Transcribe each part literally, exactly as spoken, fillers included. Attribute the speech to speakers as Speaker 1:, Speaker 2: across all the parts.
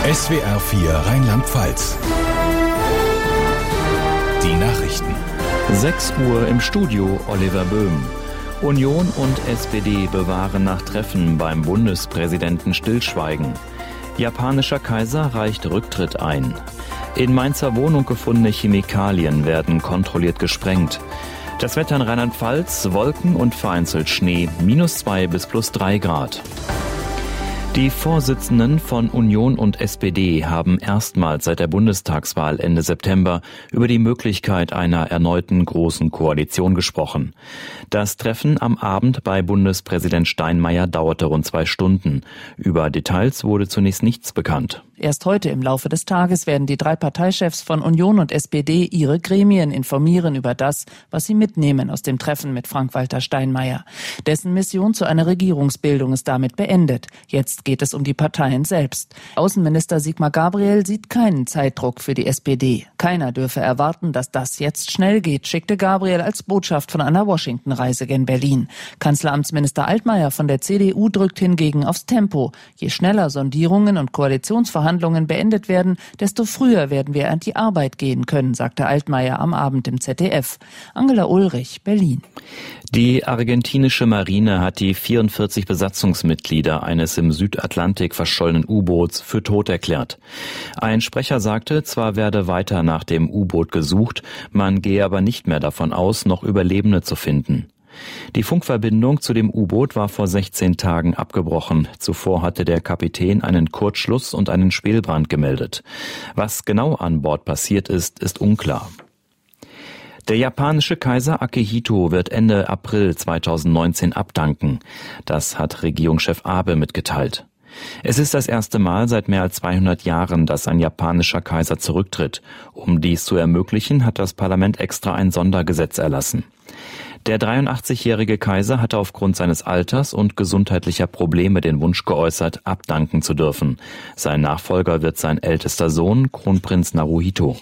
Speaker 1: S W R vier Rheinland-Pfalz. Die Nachrichten.
Speaker 2: sechs Uhr im Studio, Oliver Böhm. Union und S P D bewahren nach Treffen beim Bundespräsidenten Stillschweigen. Japanischer Kaiser reicht Rücktritt ein. In Mainzer Wohnung gefundene Chemikalien werden kontrolliert gesprengt. Das Wetter in Rheinland-Pfalz, Wolken und vereinzelt Schnee, minus zwei bis plus drei Grad. Die Vorsitzenden von Union und S P D haben erstmals seit der Bundestagswahl Ende September über die Möglichkeit einer erneuten großen Koalition gesprochen. Das Treffen am Abend bei Bundespräsident Steinmeier dauerte rund zwei Stunden. Über Details wurde zunächst nichts bekannt.
Speaker 3: Erst heute im Laufe des Tages werden die drei Parteichefs von Union und S P D ihre Gremien informieren über das, was sie mitnehmen aus dem Treffen mit Frank-Walter Steinmeier. Dessen Mission zu einer Regierungsbildung ist damit beendet. Jetzt geht es um die Parteien selbst. Außenminister Sigmar Gabriel sieht keinen Zeitdruck für die S P D. Keiner dürfe erwarten, dass das jetzt schnell geht, schickte Gabriel als Botschaft von einer Washington-Reise gen Berlin. Kanzleramtsminister Altmaier von der C D U drückt hingegen aufs Tempo. Je schneller Sondierungen und Koalitionsverhandlungen beendet werden, desto früher werden wir an die Arbeit gehen können, sagte Altmaier am Abend im Z D F. Angela Ulrich, Berlin.
Speaker 2: Die argentinische Marine hat die vierundvierzig Besatzungsmitglieder eines im Südatlantik verschollenen U-Boots für tot erklärt. Ein Sprecher sagte, zwar werde weiter nach dem U-Boot gesucht, man gehe aber nicht mehr davon aus, noch Überlebende zu finden. Die Funkverbindung zu dem U-Boot war vor sechzehn Tagen abgebrochen. Zuvor hatte der Kapitän einen Kurzschluss und einen Schwelbrand gemeldet. Was genau an Bord passiert ist, ist unklar. Der japanische Kaiser Akihito wird Ende April zweitausendneunzehn abdanken. Das hat Regierungschef Abe mitgeteilt. Es ist das erste Mal seit mehr als zweihundert Jahren, dass ein japanischer Kaiser zurücktritt. Um dies zu ermöglichen, hat das Parlament extra ein Sondergesetz erlassen. Der dreiundachtzigjährige Kaiser hatte aufgrund seines Alters und gesundheitlicher Probleme den Wunsch geäußert, abdanken zu dürfen. Sein Nachfolger wird sein ältester Sohn, Kronprinz Naruhito.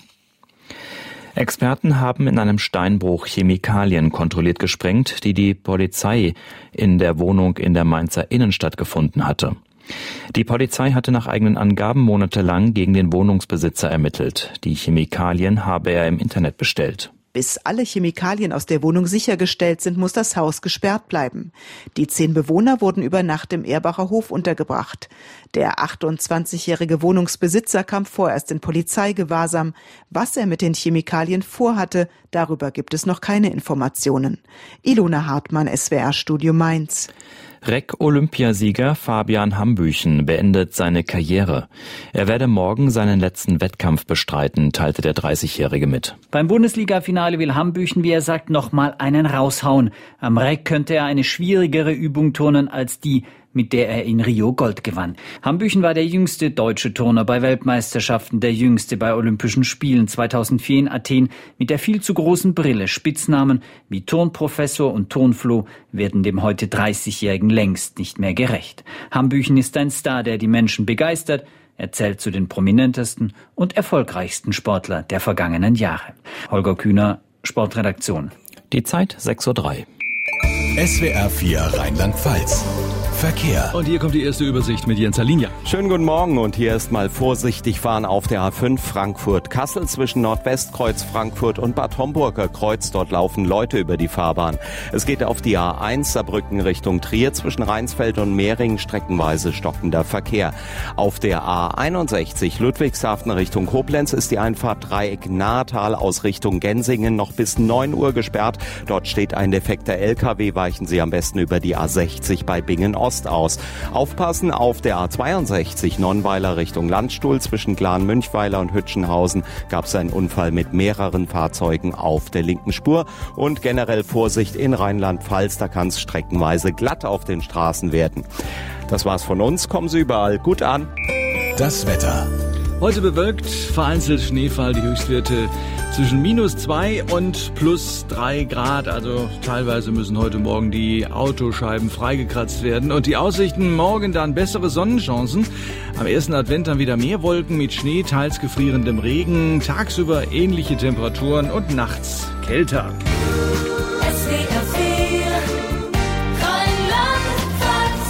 Speaker 2: Experten haben in einem Steinbruch Chemikalien kontrolliert gesprengt, die die Polizei in der Wohnung in der Mainzer Innenstadt gefunden hatte. Die Polizei hatte nach eigenen Angaben monatelang gegen den Wohnungsbesitzer ermittelt. Die Chemikalien habe er im Internet bestellt.
Speaker 4: Bis alle Chemikalien aus der Wohnung sichergestellt sind, muss das Haus gesperrt bleiben. Die zehn Bewohner wurden über Nacht im Erbacher Hof untergebracht. Der achtundzwanzigjährige Wohnungsbesitzer kam vorerst in Polizeigewahrsam. Was er mit den Chemikalien vorhatte, darüber gibt es noch keine Informationen. Ilona Hartmann, S W R-Studio Mainz.
Speaker 2: R E C-Olympiasieger Fabian Hambüchen beendet seine Karriere. Er werde morgen seinen letzten Wettkampf bestreiten, teilte der dreißigjährige mit.
Speaker 5: Beim Bundesliga-Finale will Hambüchen, wie er sagt, nochmal einen raushauen. Am R E C könnte er eine schwierigere Übung turnen als die, mit der er in Rio Gold gewann. Hambüchen war der jüngste deutsche Turner bei Weltmeisterschaften, der jüngste bei Olympischen Spielen zweitausendvier in Athen. Mit der viel zu großen Brille, Spitznamen wie Turnprofessor und Turnfloh werden dem heute dreißigjährigen längst nicht mehr gerecht. Hambüchen ist ein Star, der die Menschen begeistert. Er zählt zu den prominentesten und erfolgreichsten Sportler der vergangenen Jahre. Holger Kühner, Sportredaktion.
Speaker 2: Die Zeit sechs Uhr drei.
Speaker 1: S W R vier Rheinland-Pfalz. Verkehr.
Speaker 6: Und hier kommt die erste Übersicht mit Jens Alinja.
Speaker 7: Schönen guten Morgen und hier ist mal vorsichtig fahren auf der A fünf Frankfurt-Kassel zwischen Nordwestkreuz Frankfurt und Bad Homburger Kreuz. Dort laufen Leute über die Fahrbahn. Es geht auf die A eins Saarbrücken Richtung Trier zwischen Rheinsfeld und Mehring streckenweise stockender Verkehr. Auf der A einundsechzig Ludwigshafen Richtung Koblenz ist die Einfahrt Dreieck Nahetal aus Richtung Gensingen noch bis neun Uhr gesperrt. Dort steht ein defekter L K W. Weichen Sie am besten über die A sechzig bei Bingen Ost aus. Aufpassen auf der A zweiundsechzig Nonnweiler Richtung Landstuhl zwischen Glan-Münchweiler und Hütchenhausen gab es einen Unfall mit mehreren Fahrzeugen auf der linken Spur und generell Vorsicht in Rheinland-Pfalz, da kann es streckenweise glatt auf den Straßen werden. Das war's von uns, kommen Sie überall gut an.
Speaker 1: Das Wetter.
Speaker 6: Heute bewölkt, vereinzelt Schneefall, die Höchstwerte zwischen minus zwei und plus drei Grad. Also teilweise müssen heute Morgen die Autoscheiben freigekratzt werden. Und die Aussichten morgen dann bessere Sonnenchancen. Am ersten Advent dann wieder mehr Wolken mit Schnee, teils gefrierendem Regen. Tagsüber ähnliche Temperaturen und nachts kälter.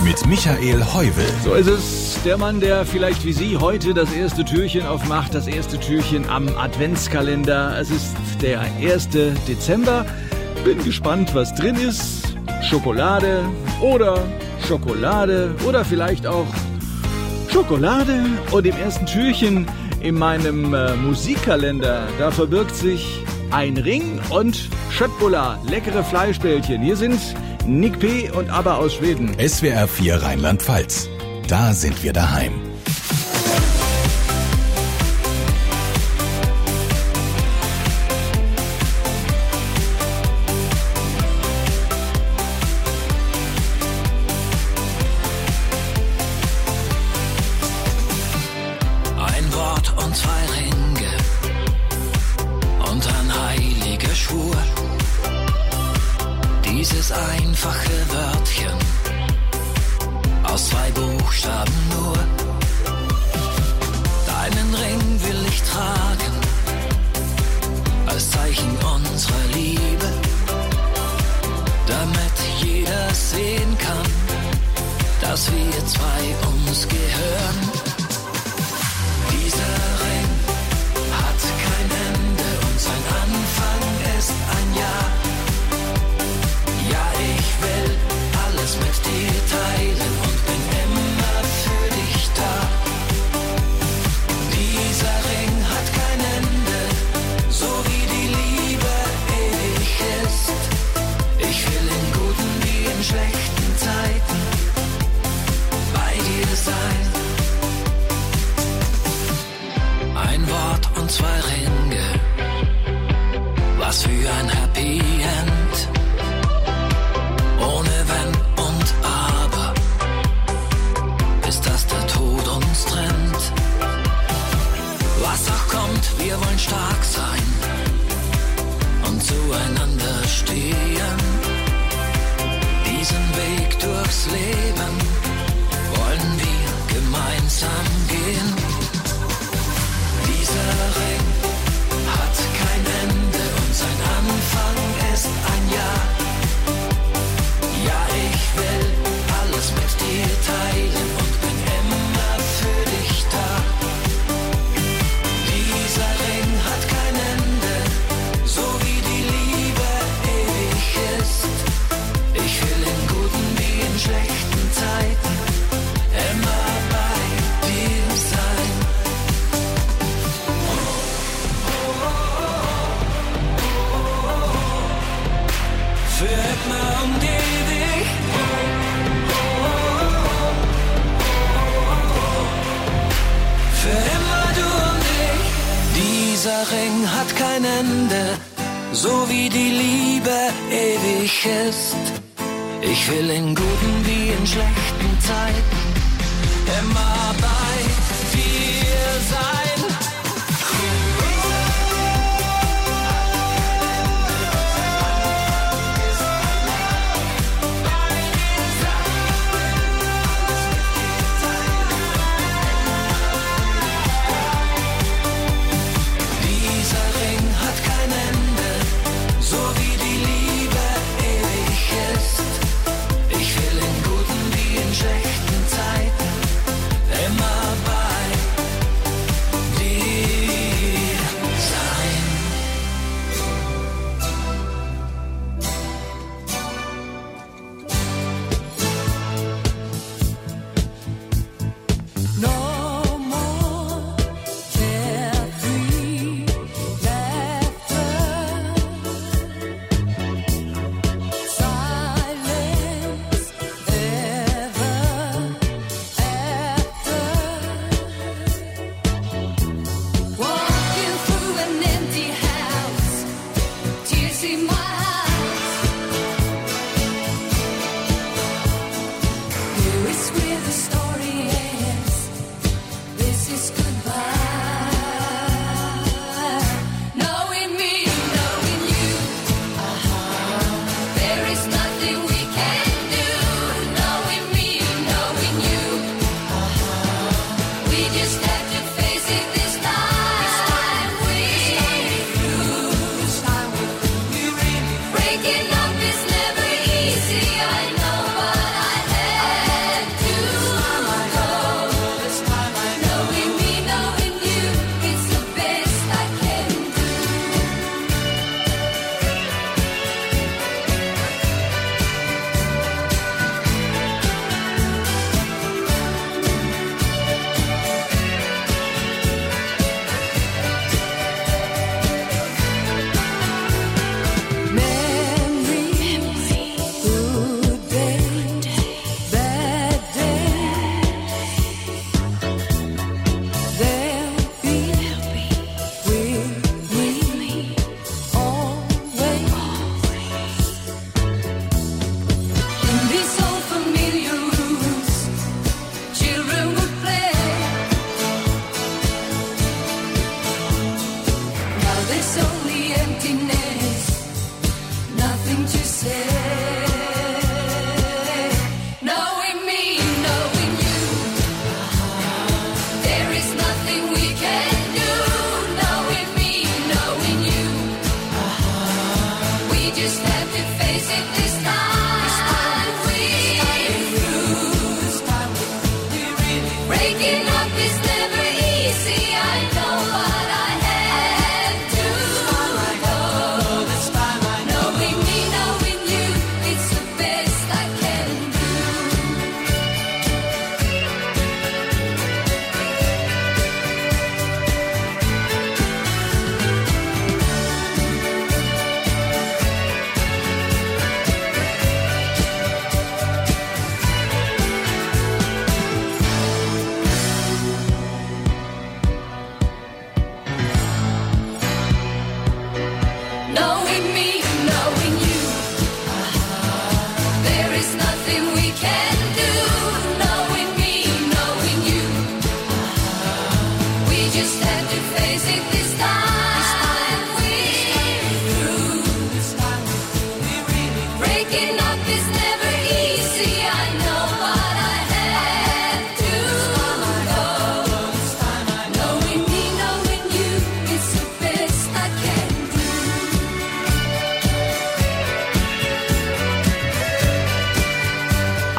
Speaker 1: mit Michael Heuvel.
Speaker 6: So ist es. Der Mann, der vielleicht wie Sie heute das erste Türchen aufmacht, das erste Türchen am Adventskalender. Es ist der erste Dezember. Bin gespannt, was drin ist. Schokolade oder Schokolade oder vielleicht auch Schokolade. Und im ersten Türchen in meinem äh, Musikkalender, da verbirgt sich ein Ring und Schöttbullar, leckere Fleischbällchen. Hier sind Nick P. und ABBA aus Schweden.
Speaker 1: S W R vier Rheinland-Pfalz. Da sind wir daheim.
Speaker 8: Ein Wort und zwei Ringe und ein heiliger Schwur. Dieses einfache Wörtchen aus zwei Buchstaben nur. Deinen Ring will ich tragen, als Zeichen unserer Liebe, damit jeder sehen kann, dass wir zwei uns gehören. Dieser Ring hat kein Ende und sein Anfang ist ein Ja. Ja, ich will alles mit dir teilen und bin immer für dich da. Dieser Ring hat kein Ende, so wie die Liebe ewig ist. Ich will in guten wie in schlechten Zeiten bei dir sein. Ein Wort und zwei Ringe, was für ein Happy End. Ohne Wenn und Aber, bis dass der Tod uns trennt. Was auch kommt, wir wollen stark sein und zueinander stehen. Diesen Weg durchs Leben wollen wir gemeinsam gehen. Dieser Ring hat kein Ende und sein Anfang ist ein Ja. Ja, ich will alles mit dir teilen und bin immer für dich da. Dieser Ring hat kein Ende, so wie die Liebe ewig ist. Ich will in guten wie in schlechten Zeiten immer bei dir sein. Für immer und ewig. Für immer du und ich. Dieser Ring hat kein Ende, so wie die Liebe ewig ist. Ich will in guten wie in schlechten Zeiten immer bei dir sein. Schlechten Zeiten immer bei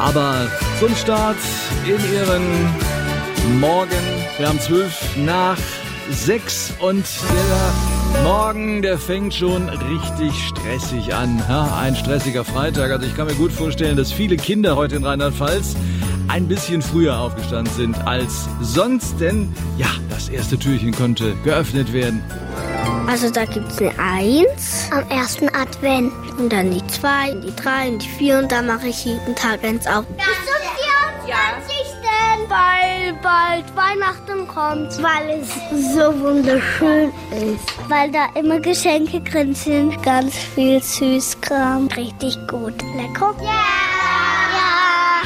Speaker 6: Aber zum Start in ihren Morgen, wir haben zwölf nach sechs und der Morgen, der fängt schon richtig stressig an. Ja, ein stressiger Freitag. Also ich kann mir gut vorstellen, dass viele Kinder heute in Rheinland-Pfalz ein bisschen früher aufgestanden sind als sonst, denn ja, das erste Türchen konnte geöffnet werden.
Speaker 9: Also da gibt es eine Eins am ersten Advent und dann die zwei, die drei und die vier und da mache ich jeden Tag eins auf. Bis zum vierundzwanzigsten Weil bald Weihnachten kommt, weil es so wunderschön ist. Weil da immer Geschenke drin sind, ganz viel Süßkram, richtig gut. Lecker? Ja!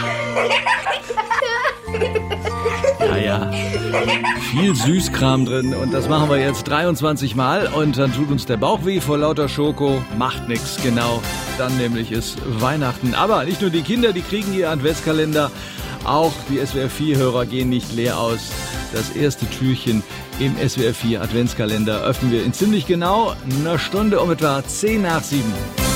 Speaker 6: Ja, ja. Viel Süßkram drin und das machen wir jetzt dreiundzwanzig Mal und dann tut uns der Bauch weh vor lauter Schoko. Macht nix, genau. Dann nämlich ist Weihnachten. Aber nicht nur die Kinder, die kriegen ihr Adventskalender. Auch die S W R vier Hörer gehen nicht leer aus. Das erste Türchen im S W R vier Adventskalender öffnen wir in ziemlich genau einer Stunde um etwa zehn nach sieben.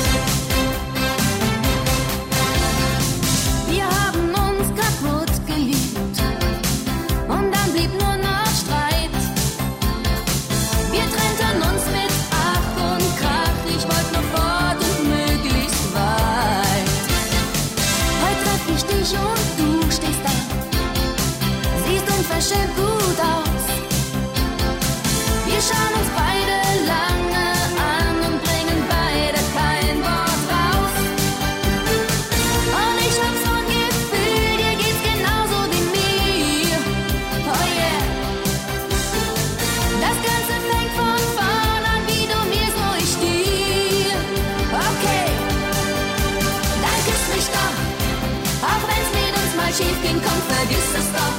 Speaker 10: Wir haben uns kaputt geliebt und dann blieb nur noch Streit. Wir trennten uns mit Ach und Krach. Ich wollte nur fort und möglichst weit. Heute treff ich dich und du stehst da, siehst unverschämt gut aus. Wir schauen uns beide lange an und bringen beide kein Wort raus. Und ich hab so ein Gefühl, dir geht's genauso wie mir. Oh yeah. Das Ganze fängt von vorn an, wie du mir, so ich dir. Okay, dann küss mich doch, auch wenn's mit uns mal schief ging, komm, vergiss es doch.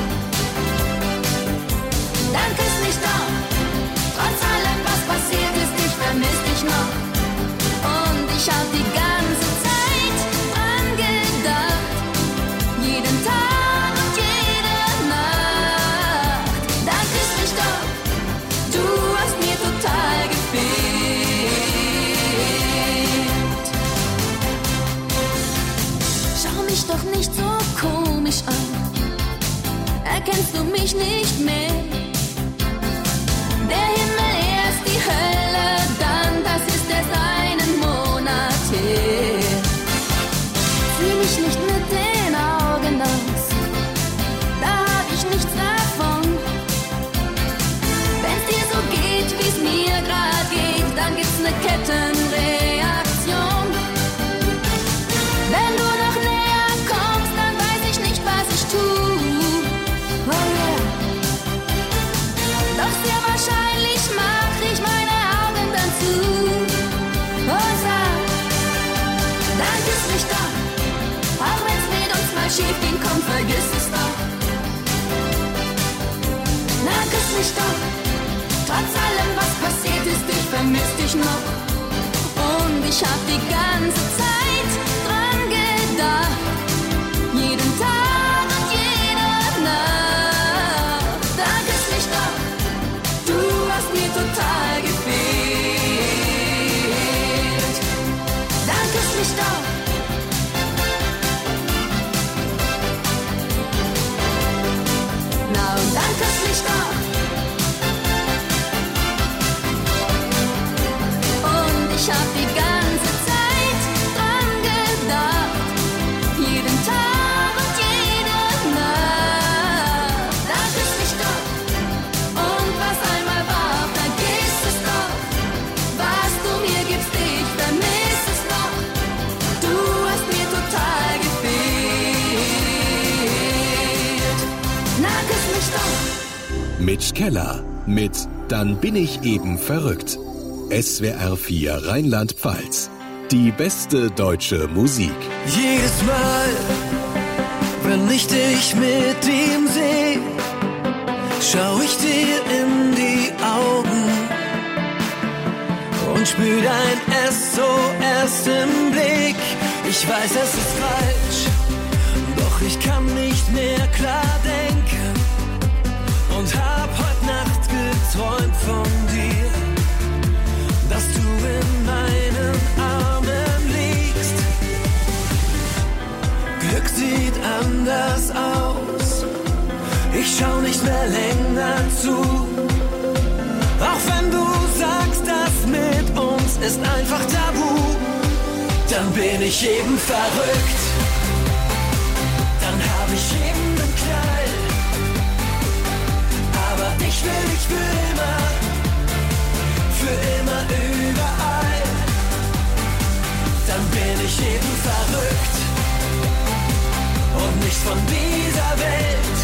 Speaker 10: Dann küss mich doch, trotz allem, was passiert ist, ich vermiss dich noch. Und ich hab die ganze Zeit dran gedacht, jeden Tag und jede Nacht. Dann küss mich doch, du hast mir total gefehlt. Schau mich doch nicht so komisch an, erkennst du mich nicht mehr? Der Himmel erst, die Hölle dann, das ist erst einen Monat her. Sieh mich nicht mit den Augen aus, da hab ich nichts davon. Wenn's dir so geht, wie's mir grad geht, dann gibt's ne Kettenreaktion. Wenn du noch näher kommst, dann weiß ich nicht, was ich tu. Oh yeah. Doch sehr wahrscheinlich mach ich meine Augen dann zu. Oh, sag, dann küss mich doch, auch wenn's mit uns mal schief ging, komm, vergiss es doch. Na, küss mich doch, trotz allem, was passiert ist, ich vermiss dich noch. Und ich hab die ganze Zeit dran gedacht, jeden Tag und jede Nacht. Dann küss mich doch, du hast mir total gefehlt. Dann küss mich doch. Na und dann küss mich doch. Und ich hab die ganze Zeit dran gedacht, jeden Tag und jede Nacht. Dann küss mich doch. Und was einmal war, vergiss es doch. Was du mir gibst, ich vermiss es noch. Du hast mir total gefehlt. Na, küss mich doch.
Speaker 1: Mitch Keller mit Dann bin ich eben verrückt. S W R vier Rheinland-Pfalz. Die beste deutsche Musik.
Speaker 8: Jedes Mal, wenn ich dich mit ihm sehe, schau ich dir in die Augen und spür dein S O S im Blick. Ich weiß, es ist falsch, doch ich kann nicht mehr klar denken und hab heute Nacht geträumt von dir, dass du in meinen Armen liegst. Glück anders aus. Ich schau nicht mehr länger zu. Auch wenn du sagst, das mit uns ist einfach tabu, dann bin ich eben verrückt. Dann hab ich eben den Knall. Aber dich will ich für immer, für immer überall. Dann bin ich eben verrückt und nicht von dieser Welt.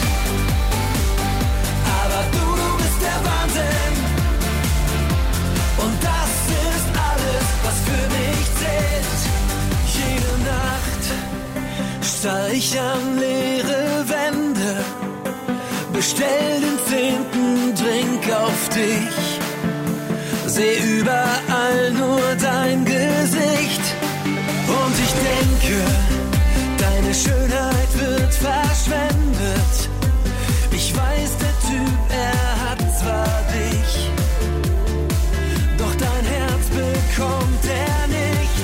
Speaker 8: Aber du, du bist der Wahnsinn. Und das ist alles, was für mich zählt. Jede Nacht starr ich an leere Wände, bestell den zehnten Drink auf dich, seh überall nur dein Gesicht. Und ich denke, deine Schönheit wird verschwendet. Ich weiß, der Typ, er hat zwar dich, doch dein Herz bekommt er nicht.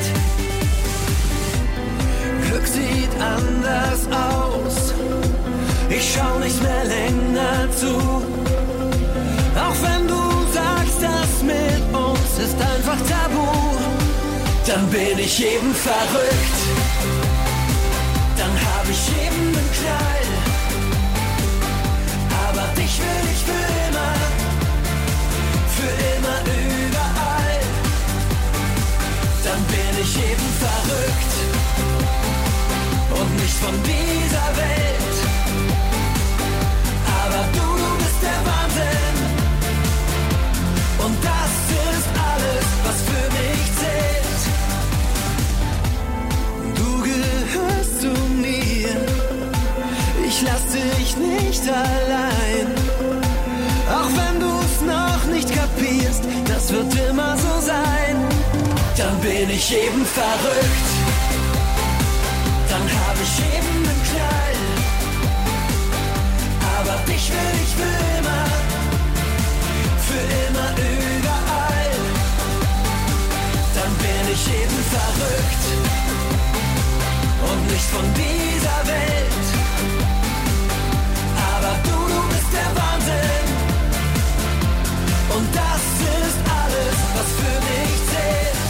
Speaker 8: Glück sieht anders aus. Ich schau nicht mehr länger zu. Auch wenn du sagst, das mit uns ist einfach tabu, dann bin ich eben verrückt. Dann hab ich eben den Knall. Aber dich will ich für immer, für immer überall. Dann bin ich eben verrückt und nicht von dieser Welt. Aber du, du bist der Wahnsinn. Und das ist alles, was für mich zählt. Du gehörst zu mir. Ich lass dich nicht allein. Auch wenn du's noch nicht kapierst, das wird immer so sein. Dann bin ich eben verrückt. Dann hab ich eben den Knall. Aber dich will ich für immer, für immer überall. Dann bin ich eben verrückt und nicht von dieser Welt. Aber du, du bist der Wahnsinn. Und das ist alles, was für mich zählt.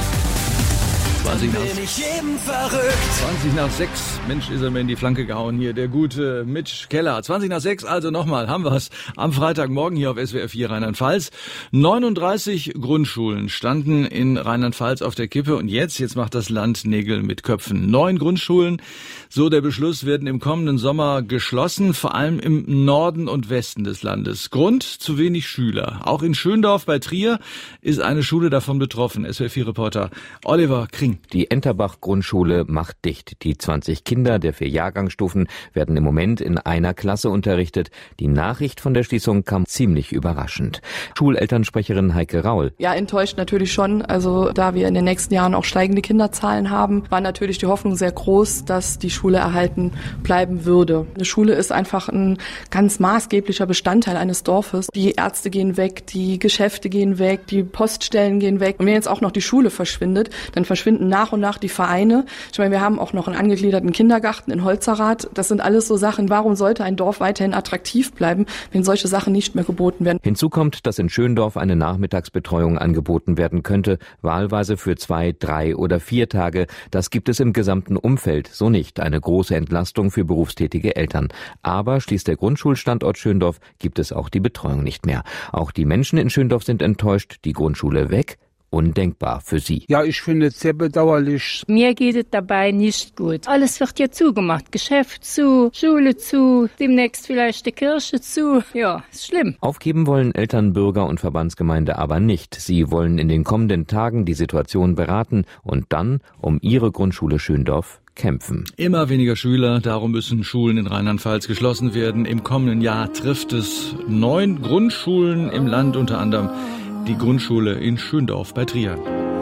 Speaker 6: zwanzig nach,
Speaker 8: bin ich eben verrückt.
Speaker 6: zwanzig nach sechs. Mensch, ist er mir in die Flanke gehauen hier, der gute Mitch Keller. zwanzig nach sechs, also nochmal, haben wir's. Am Freitagmorgen hier auf S W R vier Rheinland-Pfalz. neununddreißig Grundschulen standen in Rheinland-Pfalz auf der Kippe und jetzt, jetzt macht das Land Nägel mit Köpfen. Neun Grundschulen, so der Beschluss, werden im kommenden Sommer geschlossen, vor allem im Norden und Westen des Landes. Grund, zu wenig Schüler. Auch in Schöndorf bei Trier ist eine Schule davon betroffen. S W R vier Reporter Oliver Kring.
Speaker 11: Die Enterbach-Grundschule macht dicht. Die zwanzig Kinder der vier Jahrgangsstufen werden im Moment in einer Klasse unterrichtet. Die Nachricht von der Schließung kam ziemlich überraschend. Schulelternsprecherin Heike Raul.
Speaker 12: Ja, enttäuscht natürlich schon. Also da wir in den nächsten Jahren auch steigende Kinderzahlen haben, war natürlich die Hoffnung sehr groß, dass die Schule erhalten bleiben würde. Eine Schule ist einfach ein ganz maßgeblicher Bestandteil eines Dorfes. Die Ärzte gehen weg, die Geschäfte gehen weg, die Poststellen gehen weg. Und wenn jetzt auch noch die Schule verschwindet, dann verschwinden nach und nach die Vereine. Ich meine, wir haben auch noch einen angegliederten Kindergarten in Holzerath. Das sind alles so Sachen. Warum sollte ein Dorf weiterhin attraktiv bleiben, wenn solche Sachen nicht mehr geboten werden?
Speaker 11: Hinzu kommt, dass in Schöndorf eine Nachmittagsbetreuung angeboten werden könnte, wahlweise für zwei, drei oder vier Tage. Das gibt es im gesamten Umfeld so nicht. Eine große Entlastung für berufstätige Eltern. Aber, schließt der Grundschulstandort Schöndorf, gibt es auch die Betreuung nicht mehr. Auch die Menschen in Schöndorf sind enttäuscht. Die Grundschule weg? Undenkbar für sie.
Speaker 13: Ja, ich finde es sehr bedauerlich.
Speaker 14: Mir geht es dabei nicht gut. Alles wird ja zugemacht. Geschäft zu, Schule zu, demnächst vielleicht die Kirche zu. Ja, ist schlimm.
Speaker 11: Aufgeben wollen Eltern, Bürger und Verbandsgemeinde aber nicht. Sie wollen in den kommenden Tagen die Situation beraten und dann um ihre Grundschule Schöndorf kämpfen.
Speaker 6: Immer weniger Schüler, darum müssen Schulen in Rheinland-Pfalz geschlossen werden. Im kommenden Jahr trifft es neun Grundschulen im Land, unter anderem die Grundschule in Schöndorf bei Trier.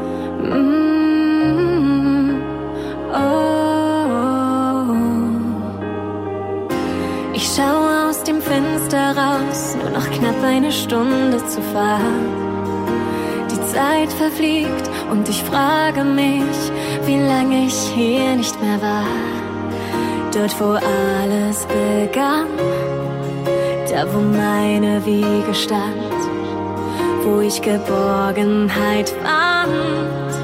Speaker 10: Ich schaue aus dem Fenster raus, nur noch knapp eine Stunde zu fahren. Die Zeit verfliegt und ich frage mich, wie lange ich hier nicht mehr war.
Speaker 15: Dort, wo alles begann, da wo meine Wiege stand, wo ich Geborgenheit fand.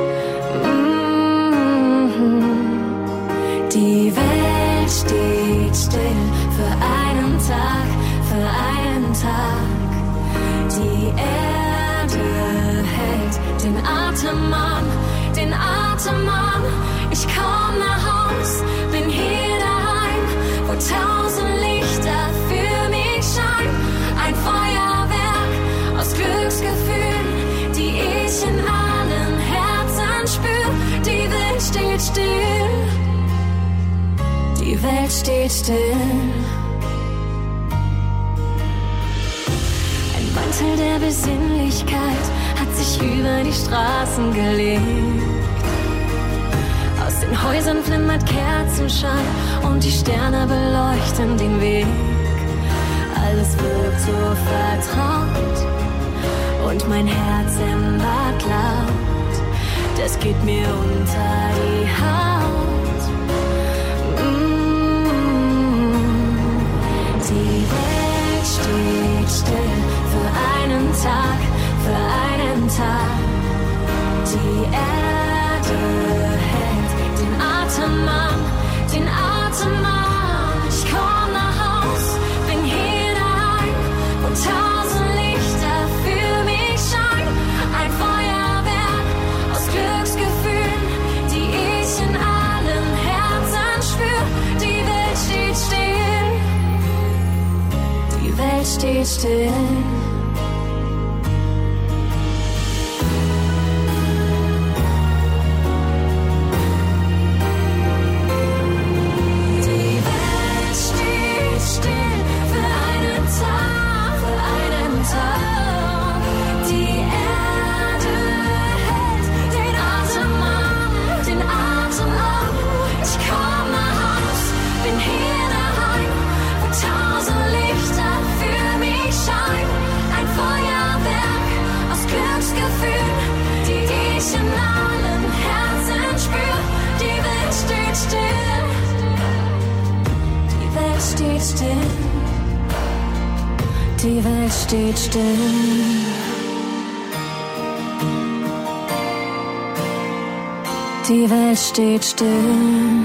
Speaker 15: Mm-hmm. Die Welt steht still für einen Tag, für einen Tag. Die Erde hält den Atem an, den Atem an. Ich komm nach Haus, bin hier daheim, wo tausend Lichter für mich scheinen. Ein Feuerwerk aus Glücksgefühlen, die ich in allen Herzen spür. Die Welt steht still, die Welt steht still. Ein Mantel der Besinnlichkeit hat sich über die Straßen gelegt. Aus den Häusern flimmert Kerzenschein und die Sterne beleuchten den Weg. Alles wirkt so vertraut und mein Herz ändert laut. Das geht mir unter die Haut. Mm-hmm. Die Welt steht still für einen Tag, für einen Tag. Die Erde hält den Atem an, den Atem an. Ich komm nach Haus, bin hier daheim, wo tausend Lichter für mich scheinen. Ein Feuerwerk aus Glücksgefühlen, die ich in allen Herzen spür. Die Welt steht still, die Welt steht still. Die Welt steht still. Die Welt steht still.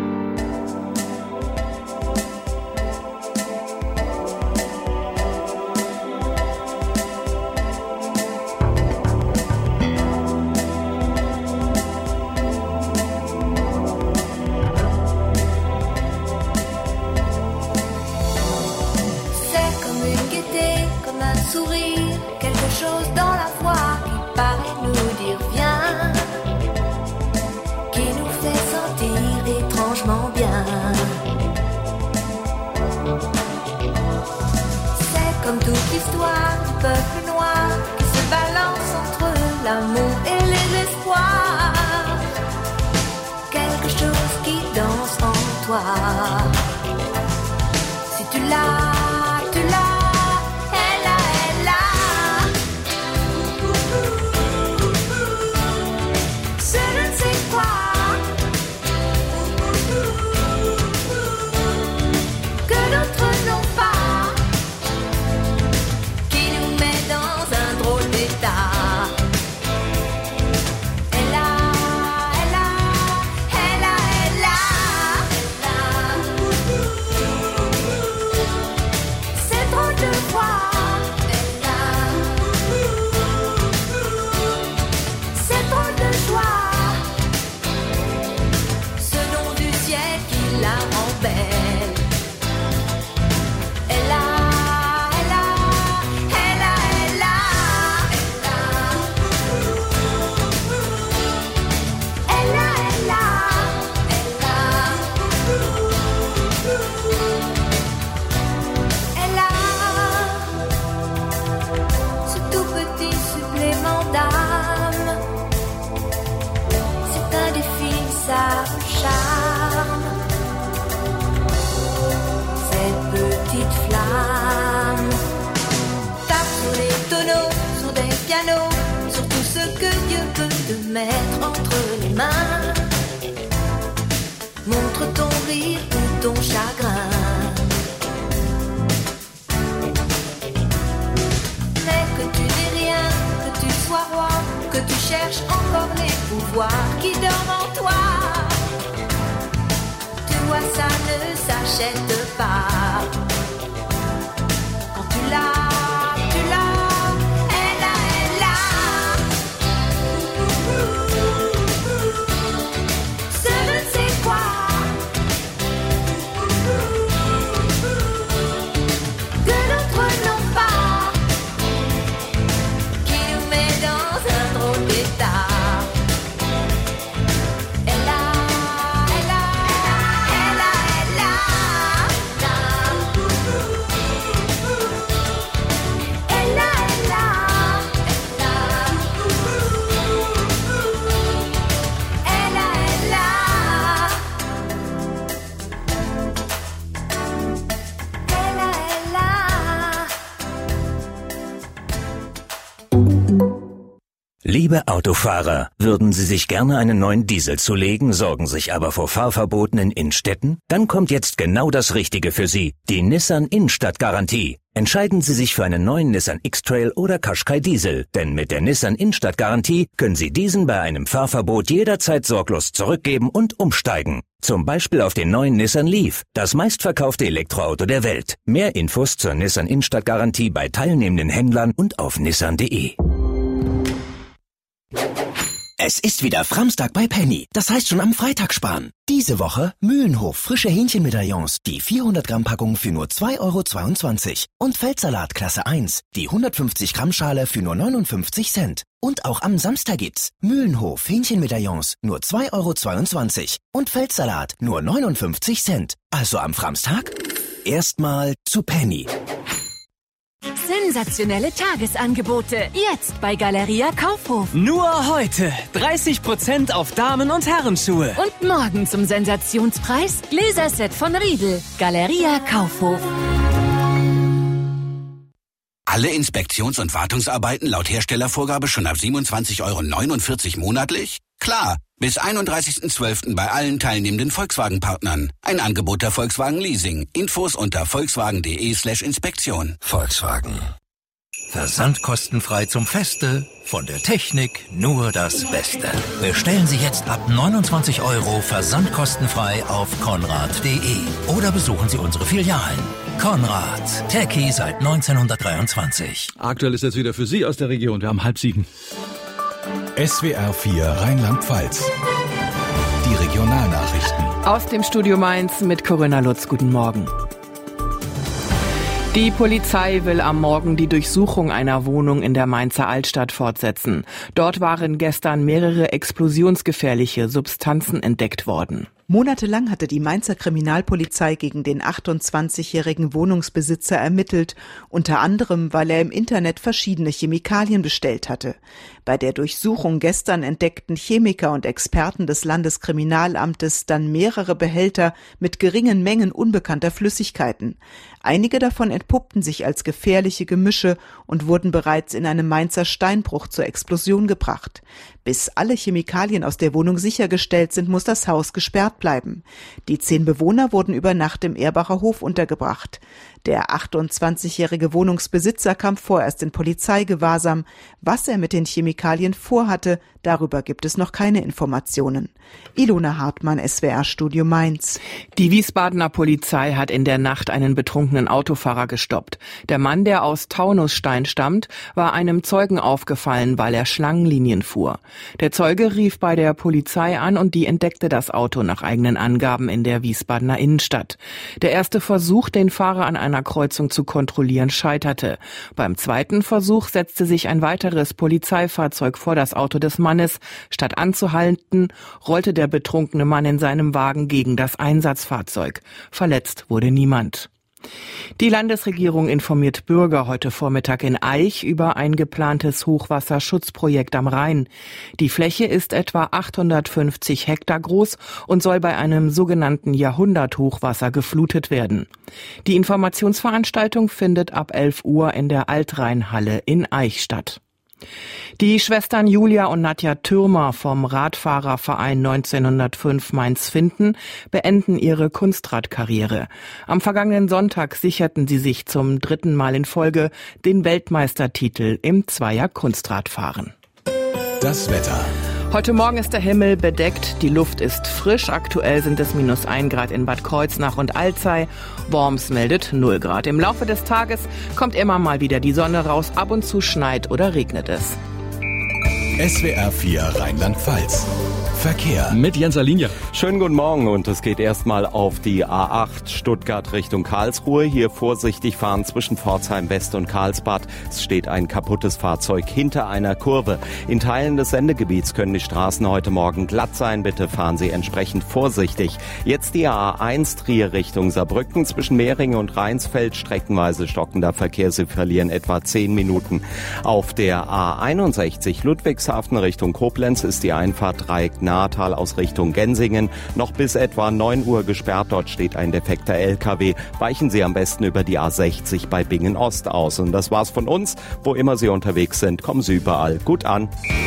Speaker 16: Sur tout ce que Dieu peut te mettre entre les mains. Montre ton rire. ton chagrin. Mais que tu n'aies rien, que tu sois roi, que tu cherches encore les pouvoirs qui dorment en toi. Tu vois, ça ne s'achète pas. Quand tu l'as, tu l'as, elle a, elle a. Ce je ne sais quoi que d'autres n'ont pas, qui nous met dans un drôle d'état. Elle a, elle a, elle a, elle a. Elle a, elle a, elle a, elle a. Elle a, elle a.
Speaker 17: Liebe Autofahrer, würden Sie sich gerne einen neuen Diesel zulegen, sorgen sich aber vor Fahrverboten in Innenstädten? Dann kommt jetzt genau das Richtige für Sie, die Nissan Innenstadtgarantie. Entscheiden Sie sich für einen neuen Nissan X-Trail oder Qashqai Diesel, denn mit der Nissan Innenstadtgarantie können Sie diesen bei einem Fahrverbot jederzeit sorglos zurückgeben und umsteigen. Zum Beispiel auf den neuen Nissan Leaf, das meistverkaufte Elektroauto der Welt. Mehr Infos zur Nissan Innenstadtgarantie bei teilnehmenden Händlern und auf nissan punkt de.
Speaker 18: Es ist wieder Framstag bei Penny. Das heißt schon am Freitag sparen. Diese Woche Mühlenhof frische Hähnchenmedaillons, die vierhundert Gramm Packung für nur zwei Euro zweiundzwanzig. Und Feldsalat Klasse eins, die hundertfünfzig Gramm Schale für nur neunundfünfzig Cent. Und auch am Samstag gibt's Mühlenhof Hähnchenmedaillons, nur zwei Euro zweiundzwanzig. Und Feldsalat, nur neunundfünfzig Cent. Also am Framstag erstmal zu Penny.
Speaker 19: Sensationelle Tagesangebote. Jetzt bei Galeria Kaufhof.
Speaker 20: Nur heute dreißig Prozent auf Damen- und Herrenschuhe.
Speaker 19: Und morgen zum Sensationspreis Gläserset von Riedel. Galeria Kaufhof.
Speaker 21: Alle Inspektions- und Wartungsarbeiten laut Herstellervorgabe schon ab siebenundzwanzig Euro neunundvierzig monatlich? Klar, bis einunddreißigsten zwölften bei allen teilnehmenden Volkswagen-Partnern. Ein Angebot der Volkswagen Leasing. Infos unter volkswagen.de slash Inspektion.
Speaker 22: Volkswagen. Versandkostenfrei zum Feste, von der Technik nur das Beste. Bestellen Sie jetzt ab neunundzwanzig Euro versandkostenfrei auf konrad punkt de oder besuchen Sie unsere Filialen. Konrad, Techie seit neunzehnhundertdreiundzwanzig.
Speaker 6: Aktuell ist jetzt wieder für Sie aus der Region. Wir haben halb sieben.
Speaker 1: S W R vier Rheinland-Pfalz. Die Regionalnachrichten.
Speaker 3: Aus dem Studio Mainz mit Corinna Lutz. Guten Morgen. Die Polizei will am Morgen die Durchsuchung einer Wohnung in der Mainzer Altstadt fortsetzen. Dort waren gestern mehrere explosionsgefährliche Substanzen entdeckt worden.
Speaker 4: Monatelang hatte die Mainzer Kriminalpolizei gegen den achtundzwanzigjährigen Wohnungsbesitzer ermittelt, unter anderem, weil er im Internet verschiedene Chemikalien bestellt hatte. Bei der Durchsuchung gestern entdeckten Chemiker und Experten des Landeskriminalamtes dann mehrere Behälter mit geringen Mengen unbekannter Flüssigkeiten. Einige davon entpuppten sich als gefährliche Gemische und wurden bereits in einem Mainzer Steinbruch zur Explosion gebracht. Bis alle Chemikalien aus der Wohnung sichergestellt sind, muss das Haus gesperrt bleiben. Die zehn Bewohner wurden über Nacht im Erbacher Hof untergebracht. Der achtundzwanzigjährige Wohnungsbesitzer kam vorerst in Polizeigewahrsam. Was er mit den Chemikalien vorhatte, darüber gibt es noch keine Informationen. Ilona Hartmann, S W R-Studio Mainz.
Speaker 3: Die Wiesbadener Polizei hat in der Nacht einen betrunkenen Autofahrer gestoppt. Der Mann, der aus Taunusstein stammt, war einem Zeugen aufgefallen, weil er Schlangenlinien fuhr. Der Zeuge rief bei der Polizei an und die entdeckte das Auto nach eigenen Angaben in der Wiesbadener Innenstadt. Der erste Versuch, den Fahrer an einer Kreuzung zu kontrollieren, scheiterte. Beim zweiten Versuch setzte sich ein weiteres Polizeifahrzeug vor das Auto des Mannes. Statt anzuhalten, rollte der betrunkene Mann in seinem Wagen gegen das Einsatzfahrzeug. Verletzt wurde niemand. Die Landesregierung informiert Bürger heute Vormittag in Aich über ein geplantes Hochwasserschutzprojekt am Rhein. Die Fläche ist etwa achthundertfünfzig Hektar groß und soll bei einem sogenannten Jahrhunderthochwasser geflutet werden. Die Informationsveranstaltung findet ab elf Uhr in der Altrheinhalle in Aich statt.
Speaker 2: Die Schwestern Julia und Nadja Thürmer vom Radfahrerverein neunzehnhundertfünf Mainz-Finden beenden ihre Kunstradkarriere. Am vergangenen Sonntag sicherten sie sich zum dritten Mal in Folge den Weltmeistertitel im Zweier-Kunstradfahren.
Speaker 1: Das Wetter.
Speaker 2: Heute Morgen ist der Himmel bedeckt, die Luft ist frisch. Aktuell sind es minus ein Grad in Bad Kreuznach und Alzey. Worms meldet null Grad. Im Laufe des Tages kommt immer mal wieder die Sonne raus. Ab und zu schneit oder regnet es.
Speaker 1: S W R vier Rheinland-Pfalz. Verkehr.
Speaker 6: Mit Jens Alinia.
Speaker 7: Schönen guten Morgen und es geht erstmal auf die A acht Stuttgart Richtung Karlsruhe. Hier vorsichtig fahren zwischen Pforzheim West und Karlsbad. Es steht ein kaputtes Fahrzeug hinter einer Kurve. In Teilen des Sendegebiets können die Straßen heute Morgen glatt sein. Bitte fahren Sie entsprechend vorsichtig. Jetzt die A eins Trier Richtung Saarbrücken. Zwischen Mehringen und Rheinsfeld streckenweise stockender Verkehr. Sie verlieren etwa zehn Minuten. Auf der A einundsechzig Ludwigshafen Richtung Koblenz ist die Einfahrt Dreieck Nahtal aus Richtung Gensingen noch bis etwa neun Uhr gesperrt. Dort steht ein defekter L K W. Weichen Sie am besten über die A sechzig bei Bingen Ost aus. Und das war's von uns. Wo immer Sie unterwegs sind, kommen Sie überall gut an.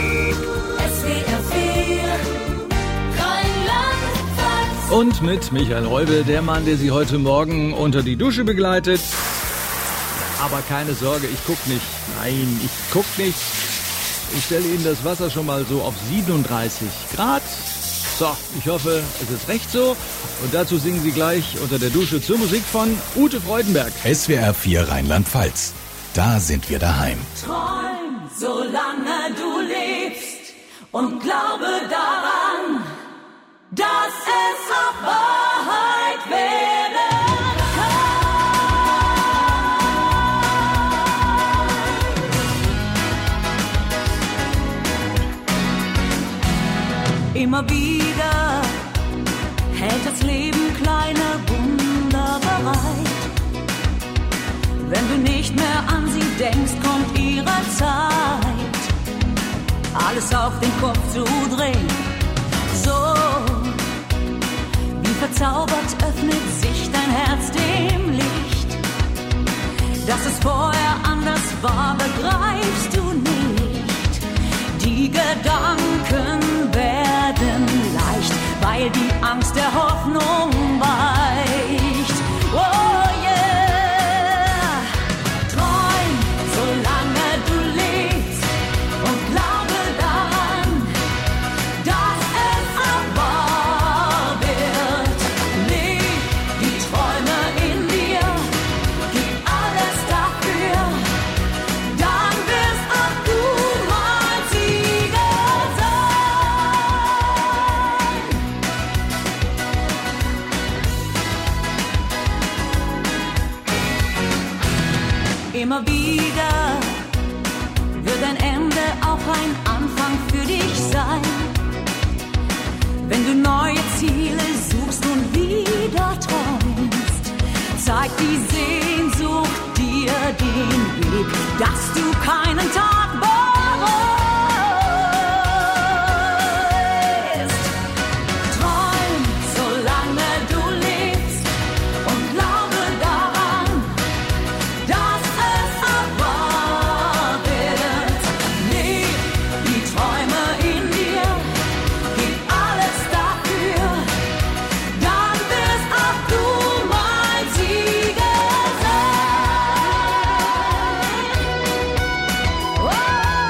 Speaker 6: Und mit Michael Reubel, der Mann, der Sie heute Morgen unter die Dusche begleitet. Aber keine Sorge, ich guck nicht. Nein, ich guck nicht. Ich stelle Ihnen das Wasser schon mal so auf siebenunddreißig Grad. So, ich hoffe, es ist recht so. Und dazu singen Sie gleich unter der Dusche zur Musik von Ute Freudenberg.
Speaker 1: S W R vier Rheinland-Pfalz. Da sind wir daheim.
Speaker 10: Träum, solange du lebst und glaube daran, dass es auch Wahrheit werden kann. Immer wieder hält das Leben kleine Wunder bereit. Wenn du nicht mehr an sie denkst, kommt ihre Zeit, alles auf den Kopf zu drehen. So wie verzaubert öffnet sich dein Herz dem Licht. Dass es vorher anders war, begreifst du nicht. Die Gedanken werden leicht, weil die Angst der Hoffnung weicht. Oh yeah, träum, solange du lebst und glaube daran, dass es auch wahr wird. Leb die Träume in dir, gib alles dafür, dann wirst auch du mal Sieger sein. Immer wieder wird ein Ende auch ein Anfang für dich sein. Wenn du neue Ziele suchst und wieder träumst, zeigt die Sehnsucht dir den Weg, dass du keinen Tag bereust. Träum, solange du lebst und glaube daran, dass es auch wahr wird. Leb die Träume in dir, gib alles dafür, dann wirst auch du mal Sieger sein. Oh.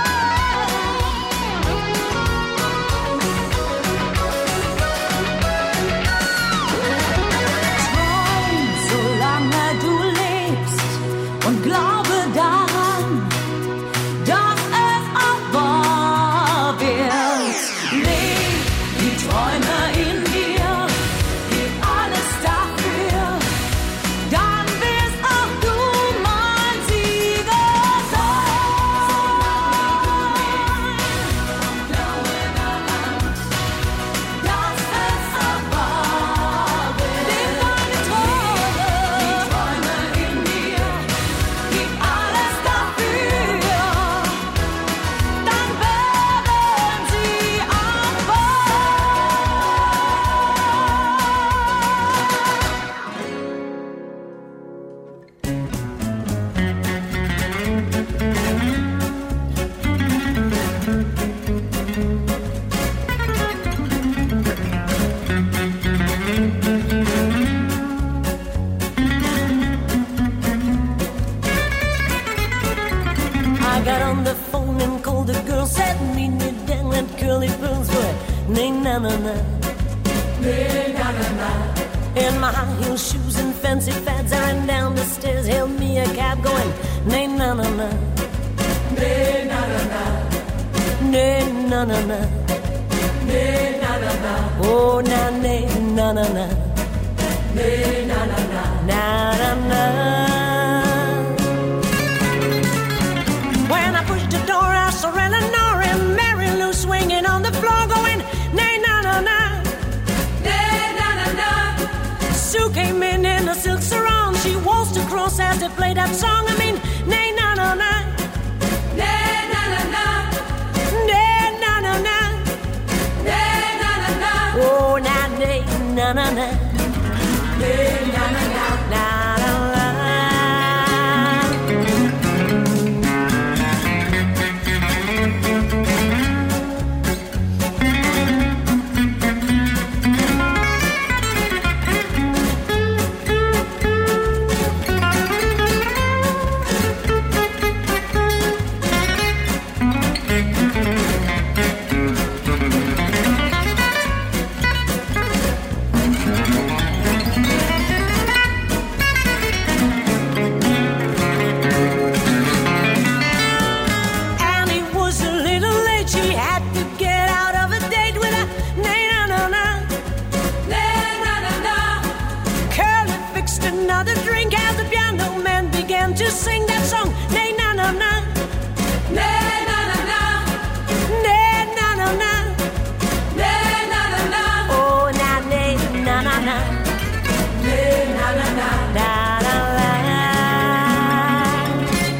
Speaker 5: on the phone and called a girl, said meet me down at Curly Pearl's, boy. Nay, na na na. Nay, na na na. In my high heel shoes and fancy fads, I ran down the stairs, hailed me a cab, going, nay, na na na. Nay, na na na. Nay, na na na. Nay, na na na. Oh, na, nay, na na na. Nay, na na na. Na na na. When I pushed the door, I saw Eleanor and Mary Lou swinging on the floor, going, nay, na na na. Nay, na na na. Sue came in in a silk sarong. She waltzed across as they played that song. I mean, nay, na na na. Nay, na na na. Nay, na na na. Nay, na na na. Oh, na, nay, na na na. Nay, na na na. Na na na. To sing that song, nay na na na, nay na na na, nay na na na, nay na na na, oh na nay na na na, nay na na na, na na na.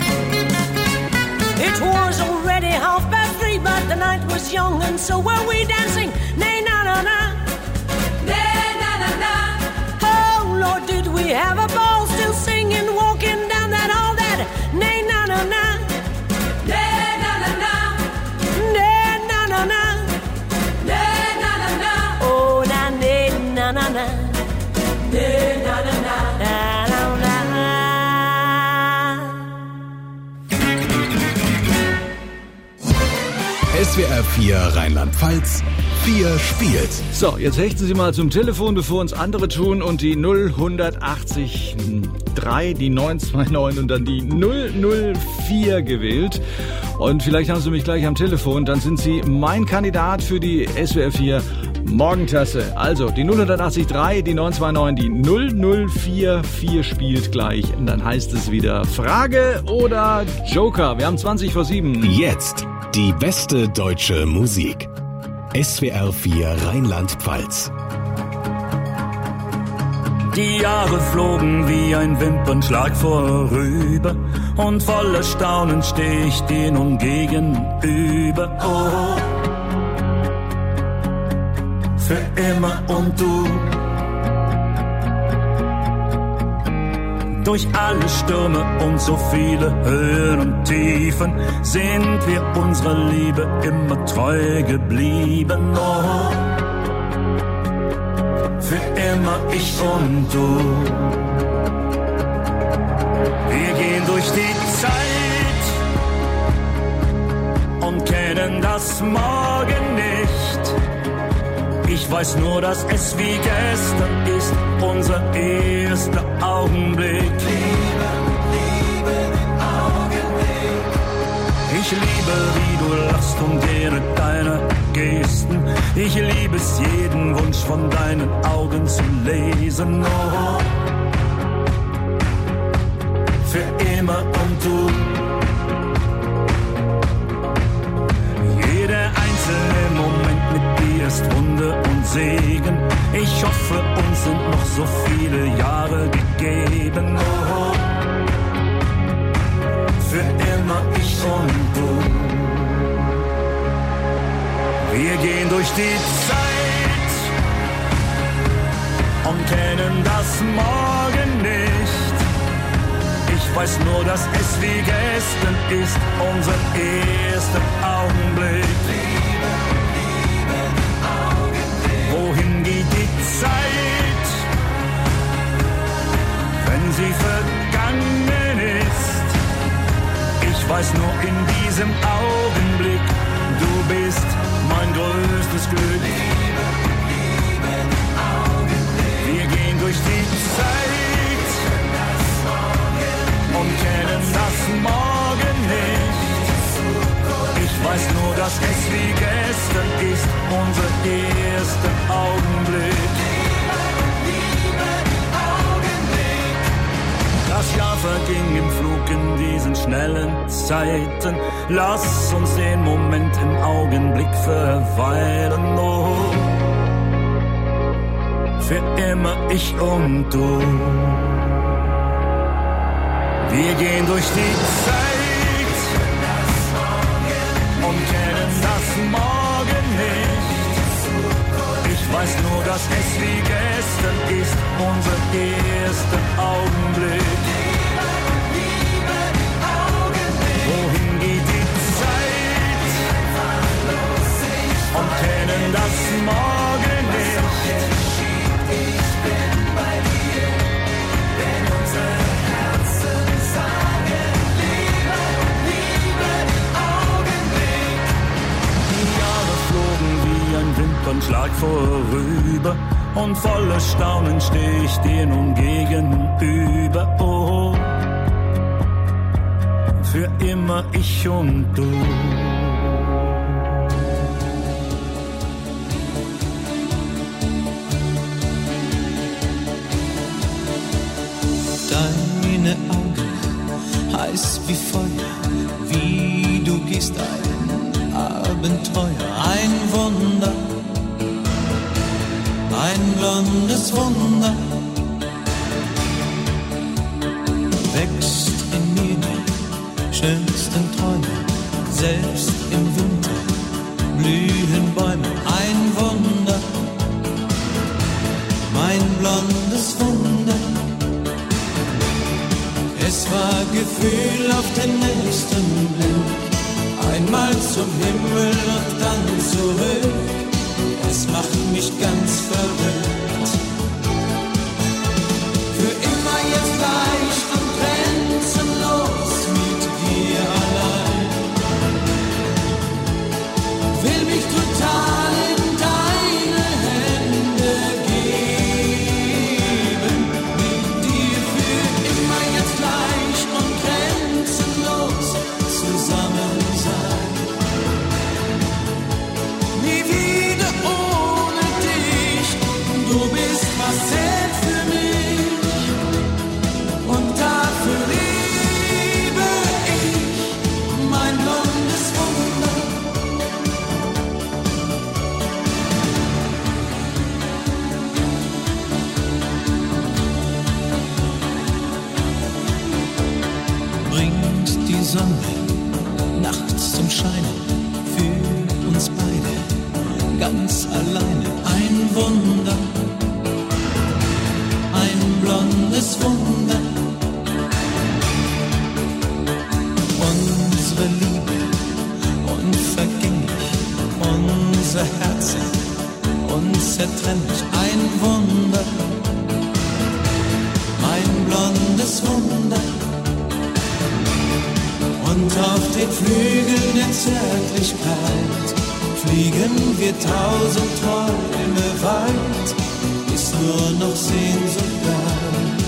Speaker 5: It was already half past three, but the night was young and so were we dancing, nay na na na, nay na na na. Oh Lord, did we have a ball, still singing, walking down that all that, nay na na na, nay na na na, nay na na na, nay na na na, oh na nay na na na, nay na na na, na na na.
Speaker 1: S W R vier Rheinland-Pfalz, vier spielt.
Speaker 6: So, jetzt hechten Sie mal zum Telefon, bevor uns andere tun, und die null achtzig drei, die neun zwei neun und dann die null null vier gewählt. Und vielleicht haben Sie mich gleich am Telefon, dann sind Sie mein Kandidat für die S W R vier Morgentasse. Also die null achtzig drei, die neun zwei neun, die null null vier, vier spielt gleich. Und dann heißt es wieder Frage oder Joker. Wir haben zwanzig vor sieben.
Speaker 1: Jetzt die beste deutsche Musik. S W R vier Rheinland-Pfalz.
Speaker 9: Die Jahre flogen wie ein Wimpernschlag vorüber und voller Staunen steh ich dir nun gegenüber. Oh, für immer und du. Durch alle Stürme und so viele Höhen und Tiefen sind wir unserer Liebe immer treu geblieben. Oh, für immer ich und du. Wir gehen durch die Zeit und kennen das Morgen nicht. Ich weiß nur, dass es wie gestern ist, unser erster Augenblick. Liebe, liebe den Augenblick. Ich liebe, wie du lachst und jede deiner Gesten. Ich liebe es, jeden Wunsch von deinen Augen zu lesen. Oh, für immer und du. Jeder einzelne Moment mit dir ist Wunder und Segen. Ich hoffe, uns sind noch so viele Jahre gegeben. Oh, für immer ich und du. Wir gehen durch die Zeit und kennen das Morgen nicht. Ich weiß nur, dass es wie gestern ist, unser erster Augenblick. Liebe, liebe den Augenblick. Wohin geht die Zeit, wenn sie vergangen ist? Ich Ich weiß nur in diesem Augenblick, du bist mein größtes Glück. Liebe, Liebe, Augenblick. Wir gehen durch die Zeit und kennen das Morgen nicht. Ich weiß nur, dass es wie gestern ist, unser erster Augenblick. Liebe, Augenblick. Das Jahr verging im Flug in diesen schnellen Zeiten. Lass uns den Moment im Augenblick verweilen, oh. Für immer ich und du. Wir gehen durch die Zeit und kennen das Morgen nicht. Ich weiß nur, dass es wie gestern ist, unser erster Augenblick. Liebe, Augenblick. Wohin geht die Zeit? Und kennen das Morgen nicht. Ich bin bei dir, denn unser Herzen sagen Liebe, Liebe, Augenblick. Die Jahre flogen wie ein Wimpernschlag vorüber und voller Staunen steh ich dir nun gegenüber. Oh, für immer ich und du.
Speaker 8: Deine Augen, heiß wie Feuer, wie du gehst, ein Abenteuer, ein Wunder, ein blondes Wunder, wächst in mir die schönsten Träume, selbst im Winter blühen Bäume, ein Wunder, mein blondes Wunder. Es war Gefühl auf den nächsten Blick, einmal zum Himmel und dann zurück. Es macht mich ganz verrückt. Für immer jetzt leicht und grenzenlos mit dir allein. Will mich total in deine Hände geben. Mit dir für immer jetzt leicht und grenzenlos zusammen sein. Nie wieder ohne dich, du bist was zählt für mich. Und dafür liebe ich mein blondes Wunder. Bringt die Sonne nachts zum Scheinen für uns beide, ganz alleine. Ein Wunder, ein blondes Wunder. Unsere Liebe unvergänglich, unser Herzen unzertrennlich. Ein Wunder, mein blondes Wunder. Und auf den Flügeln der Zärtlichkeit fliegen wir tausend Träume weit, bis nur noch Sehnsucht bleibt.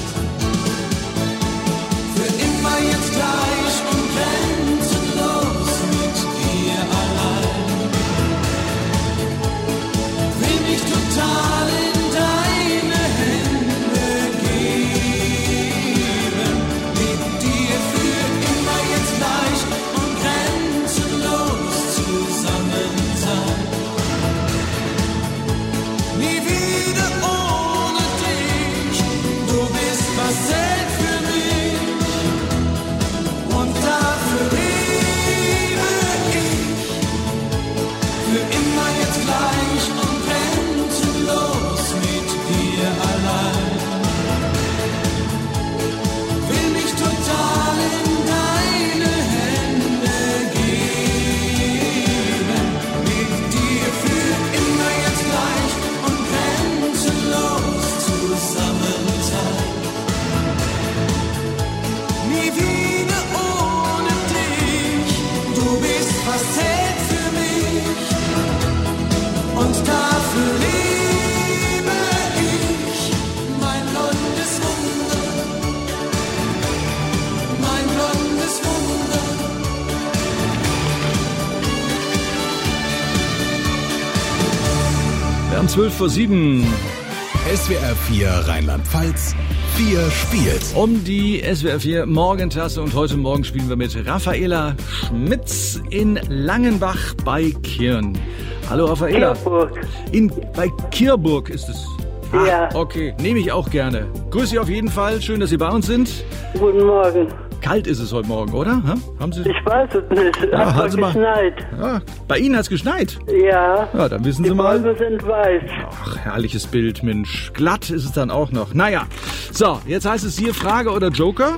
Speaker 8: Für immer jetzt gleich und grenzenlos mit dir allein. Will mich total in deine Hände geben. Mit dir für immer jetzt gleich und grenzenlos zusammen sein. Nie wieder ohne dich,
Speaker 6: Um zwölf vor sieben.
Speaker 1: S W R vier Rheinland-Pfalz. vier spielt.
Speaker 6: Um die S W R vier Morgentasse und heute Morgen spielen wir mit Raffaela Schmitz in Langenbach bei Kirn. Hallo Raffaela.
Speaker 12: Kirburg.
Speaker 6: In, bei Kirburg ist es. Ah,
Speaker 12: ja.
Speaker 6: Okay, nehme ich auch gerne. Grüß Sie auf jeden Fall. Schön, dass Sie bei uns sind.
Speaker 12: Guten Morgen.
Speaker 6: Kalt ist es heute Morgen, oder? Ha? Haben Sie?
Speaker 12: Ich weiß es nicht.
Speaker 6: Ja,
Speaker 12: Hat
Speaker 6: haben Sie mal-
Speaker 12: geschneit.
Speaker 6: Ja, bei Ihnen hat es geschneit?
Speaker 12: Ja.
Speaker 6: Ja, dann wissen
Speaker 12: Die
Speaker 6: Sie mal.
Speaker 12: Bäume sind weiß.
Speaker 6: Ach, herrliches Bild, Mensch. Glatt ist es dann auch noch. Naja, so, jetzt heißt es hier Frage oder Joker.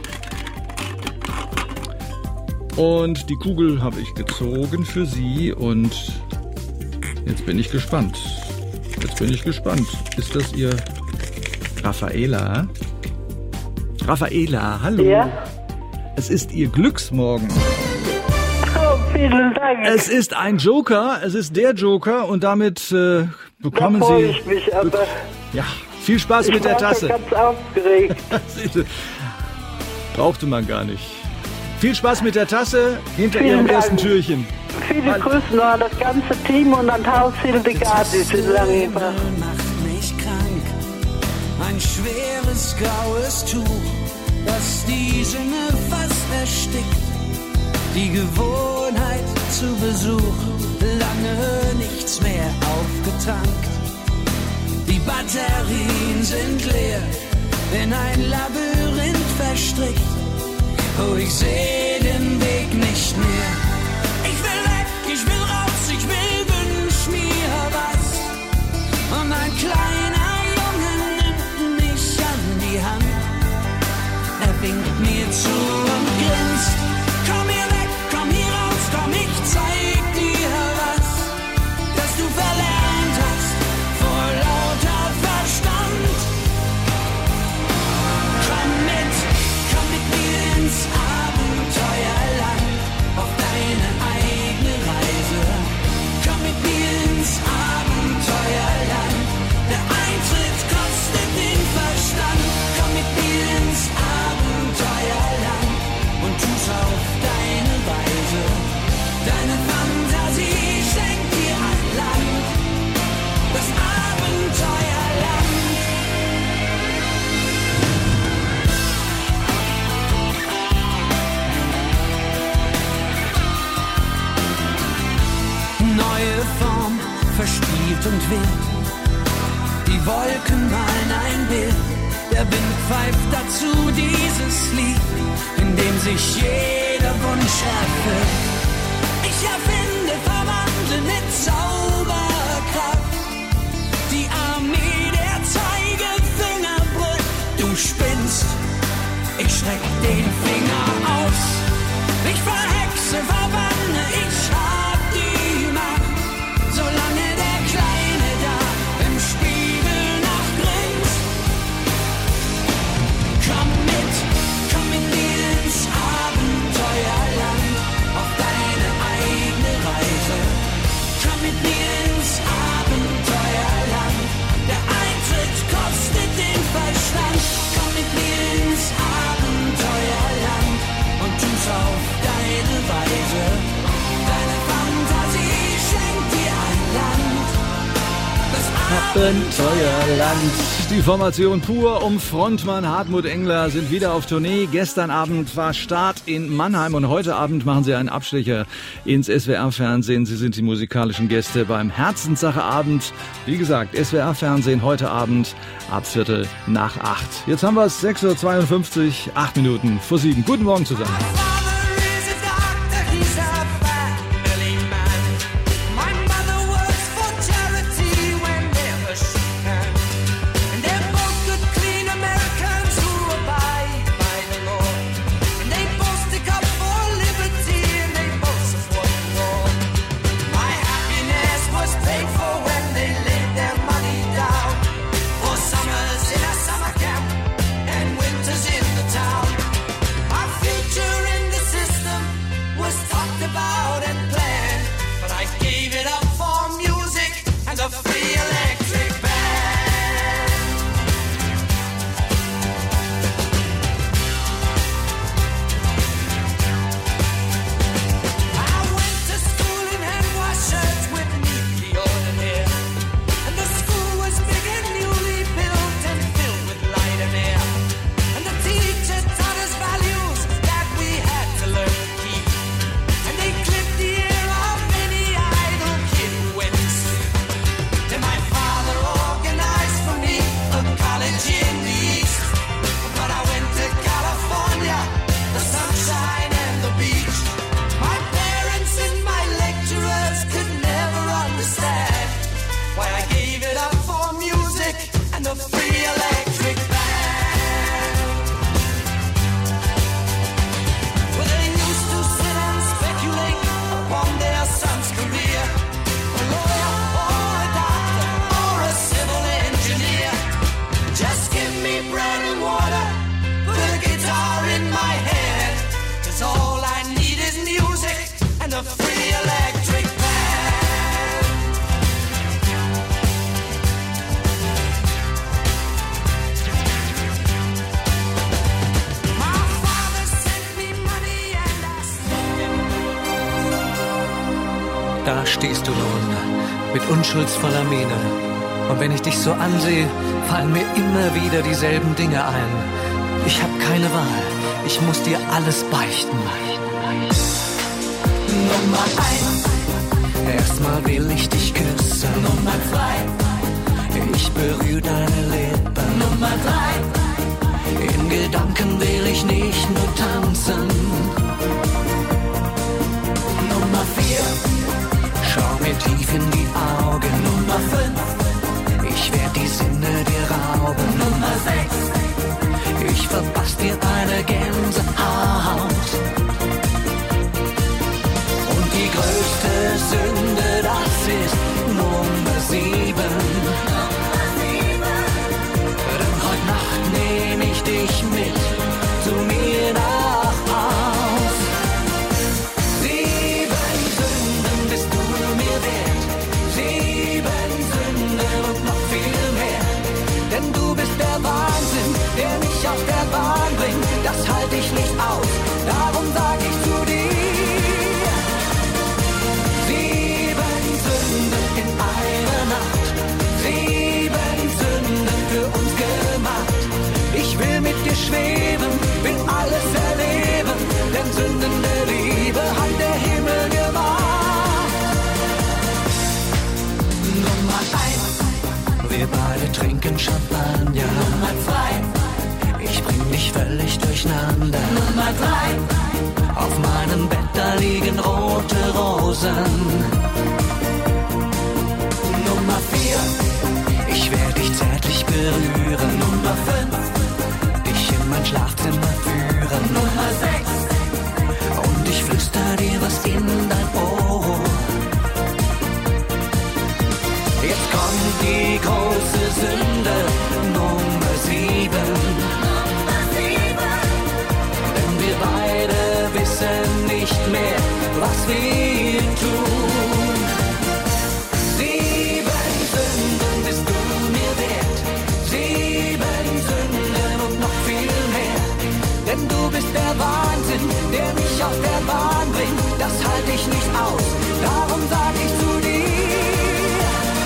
Speaker 6: Und die Kugel habe ich gezogen für Sie und jetzt bin ich gespannt. Jetzt bin ich gespannt. Ist das Ihr Raffaela? Raffaela, hallo.
Speaker 12: Ja?
Speaker 6: Es ist Ihr Glücksmorgen.
Speaker 12: Oh, vielen Dank.
Speaker 6: Es ist ein Joker, es ist der Joker und damit äh, bekommen
Speaker 12: da
Speaker 6: Sie...
Speaker 12: freue ich mich, aber
Speaker 6: Ja, viel Spaß
Speaker 12: ich
Speaker 6: mit der
Speaker 12: war
Speaker 6: Tasse.
Speaker 12: schon ganz aufgeregt.
Speaker 6: Brauchte man gar nicht. Viel Spaß mit der Tasse hinter
Speaker 12: Vielen
Speaker 6: Ihrem
Speaker 12: Dank.
Speaker 6: ersten Türchen.
Speaker 12: Viele Grüße noch an das ganze Team und an Haus Hildegardis in Langenbach.
Speaker 8: Macht mich krank. Ein schweres graues Tuch, das die Sinne fast erstickt. Die Gewohnheit zu Besuch, lange nichts mehr aufgetankt. Die Batterien sind leer, in ein Labyrinth verstrickt. Oh, ich seh den Weg nicht mehr. Ich will weg, ich will raus, ich will, wünsch mir was. Und ein kleiner Junge nimmt mich an die Hand. Er winkt mir zu und grinst. Komm hier weg, komm hier raus, komm, ich zeig dir was, das du verlernt hast vor lauter Verstand. Komm mit, komm mit mir ins Abenteuerland, auf deine eigene Reise. Komm mit mir ins Abenteuerland, der Eintritt kostet den Verstand. Komm mit mir ins Abenteuerland und tu's auf deine Weise. Deine Fantasie schenkt dir ein Land, das Abenteuerland. Neue Form, verspielt und wild. Die Wolken malen ein Bild. Der Wind pfeift dazu dieses Lied, in dem sich jeder Wunsch erfüllt. Ich erfinde, verwandle mit Zauberkraft. Die Armee der Zeigefinger brüllt. Du spinnst, ich schreck den Finger aus. Ich verhexe, verbanne, ich hab die Macht. Solange der Kleine da im Spiegel noch grinst. Komm mit, komm mit mir ins Abenteuerland, auf deine eigene Reise. Komm mit mir ins Abenteuerland, der Eintritt kostet den Verstand. Komm mit mir ins Abenteuerland und tu's auf deine Weise. Deine Fantasie schenkt dir ein Land, das
Speaker 6: Abenteuerland. Die Formation pur um Frontmann Hartmut Engler sind wieder auf Tournee. Gestern Abend war Start in Mannheim und heute Abend machen sie einen Abstecher ins S W R-Fernsehen. Sie sind die musikalischen Gäste beim Herzenssache-Abend. Wie gesagt, S W R-Fernsehen heute Abend ab Viertel nach acht. Jetzt haben wir es sechs Uhr zweiundfünfzig, acht Minuten vor sieben. Guten Morgen zusammen.
Speaker 8: Summers in a summer camp and winters in the town. Our future in a free electric pan. My father sent me money and I.
Speaker 20: Da stehst du nun, mit unschuldsvoller Miene. Und wenn ich dich so ansehe, fallen mir immer wieder dieselben Dinge ein. Ich hab keine Wahl, ich muss dir alles beichten.
Speaker 8: Nummer eins,
Speaker 20: erstmal will ich dich küssen.
Speaker 8: Nummer zwei,
Speaker 20: ich berühre deine Lippen.
Speaker 8: Nummer drei,
Speaker 20: in Gedanken will ich nicht nur tanzen.
Speaker 8: Nummer vier,
Speaker 20: schau mir tief in die Augen.
Speaker 8: Nummer fünf,
Speaker 20: ich werd die Sinne dir rauben.
Speaker 8: Nummer sechs,
Speaker 20: ich verpass dir eine Gänsehaut. Und die größte Sünde, das ist Nummer sieben. Denn heute Nacht nehm ich dich mit zu mir nach Haus. Sieben Sünden bist du mir wert. Sieben Sünden und noch viel mehr. Denn du bist der Wahnsinn, der mich auf der Bahn bringt. Das halte ich nicht aus, darum sag ich zu dir. Sieben Sünden in einer Nacht. Sieben Sünden für uns gemacht. Ich will mit dir schweben, will alles erleben. Denn Sünden der Liebe hat der Himmel gemacht.
Speaker 8: Nummer eins,
Speaker 20: wir beide trinken Champagner.
Speaker 8: Nummer zwei,
Speaker 20: ich bring dich völlig durcheinander.
Speaker 8: Nummer drei,
Speaker 20: auf meinem Bett da liegen rote Rosen.
Speaker 8: Nummer vier,
Speaker 20: ich werde dich zärtlich berühren.
Speaker 8: Nummer fünf,
Speaker 20: dich in mein Schlafzimmer führen.
Speaker 8: Nummer sechs,
Speaker 20: und ich flüster dir was in dein Ohr. Jetzt kommt die große Sünde, Nummer sieben.
Speaker 8: Nummer sieben,
Speaker 20: denn wir beide wissen nicht mehr, was wir tun. Sieben Sünden bist du mir wert. Sieben Sünden und noch viel mehr. Denn du bist der Wahnsinn, der mich auf der Bahn bringt. Das halte ich nicht aus, darum sag ich zu dir.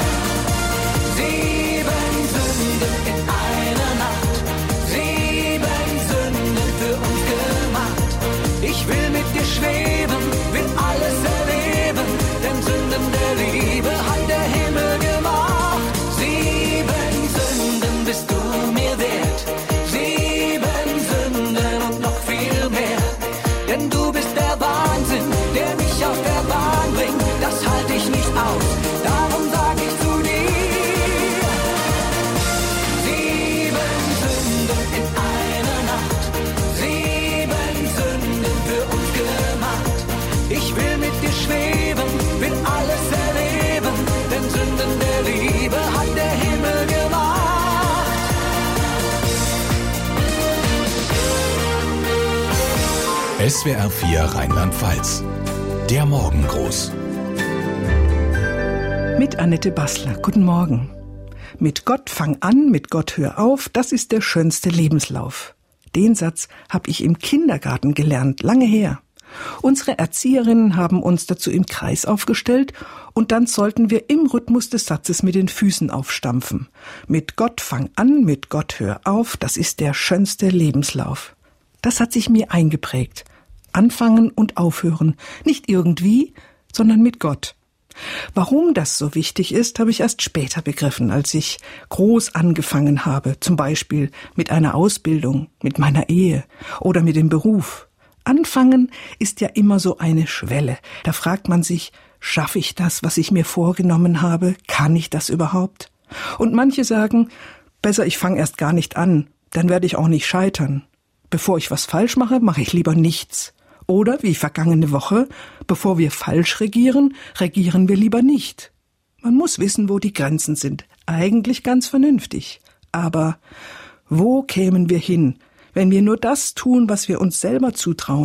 Speaker 20: Sieben Sünden in einer Nacht. Sieben Sünden für uns gemacht. Ich will mit dir schweben, will alles erleben. Denn Sünden der Liebe hat der Himmel gemacht. Sieben Sünden bist du mir wert. Sieben Sünden und noch viel mehr. Denn du bist der Wahnsinn, der mich auf der Bahn bringt. Das halte ich nicht aus, darum sag ich zu dir. Sieben Sünden in einer Nacht. Sieben Sünden für uns gemacht. Ich will mit dir schweben, will alles erleben. Denn Sünden der Liebe hat der Himmel gemacht.
Speaker 1: S W R vier Rheinland-Pfalz. Der Morgengruß.
Speaker 13: Mit Annette Bassler. Guten Morgen. Mit Gott fang an, mit Gott hör auf, das ist der schönste Lebenslauf. Den Satz habe ich im Kindergarten gelernt, lange her. Unsere Erzieherinnen haben uns dazu im Kreis aufgestellt und dann sollten wir im Rhythmus des Satzes mit den Füßen aufstampfen. Mit Gott fang an, mit Gott hör auf, das ist der schönste Lebenslauf. Das hat sich mir eingeprägt. Anfangen und aufhören, nicht irgendwie, sondern mit Gott. Warum das so wichtig ist, habe ich erst später begriffen, als ich groß angefangen habe, zum Beispiel mit einer Ausbildung, mit meiner Ehe oder mit dem Beruf. Anfangen ist ja immer so eine Schwelle. Da fragt man sich, schaffe ich das, was ich mir vorgenommen habe? Kann ich das überhaupt? Und manche sagen, besser ich fange erst gar nicht an, dann werde ich auch nicht scheitern. Bevor ich was falsch mache, mache ich lieber nichts. Oder, wie vergangene Woche, bevor wir falsch regieren, regieren wir lieber nicht. Man muss wissen, wo die Grenzen sind. Eigentlich ganz vernünftig. Aber wo kämen wir hin, wenn wir nur das tun, was wir uns selber zutrauen?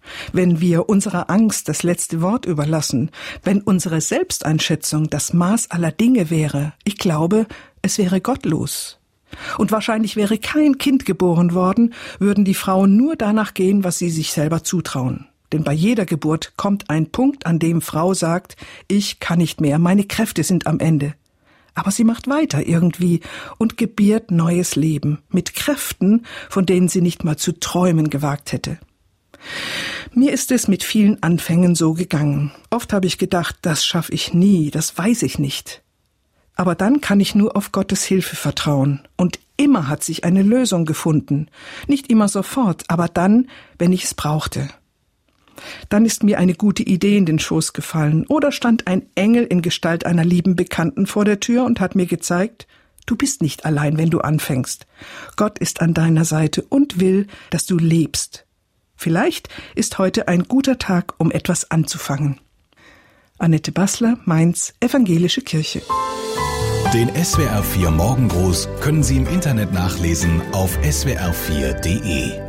Speaker 13: Wenn wir unserer Angst das letzte Wort überlassen, wenn unsere Selbsteinschätzung das Maß aller Dinge wäre, ich glaube, es wäre gottlos. Und wahrscheinlich wäre kein Kind geboren worden, würden die Frauen nur danach gehen, was sie sich selber zutrauen. Denn bei jeder Geburt kommt ein Punkt, an dem Frau sagt, ich kann nicht mehr, meine Kräfte sind am Ende. Aber sie macht weiter irgendwie und gebiert neues Leben mit Kräften, von denen sie nicht mal zu träumen gewagt hätte. Mir ist es mit vielen Anfängen so gegangen. Oft habe ich gedacht, das schaffe ich nie, das weiß ich nicht. Aber dann kann ich nur auf Gottes Hilfe vertrauen. Und immer hat sich eine Lösung gefunden. Nicht immer sofort, aber dann, wenn ich es brauchte. Dann ist mir eine gute Idee in den Schoß gefallen oder stand ein Engel in Gestalt einer lieben Bekannten vor der Tür und hat mir gezeigt, du bist nicht allein, wenn du anfängst. Gott ist an deiner Seite und will, dass du lebst. Vielleicht ist heute ein guter Tag, um etwas anzufangen. Annette Bassler, Mainz, Evangelische Kirche.
Speaker 1: Den S W R vier Morgengruß können Sie im Internet nachlesen auf s w r vier punkt de.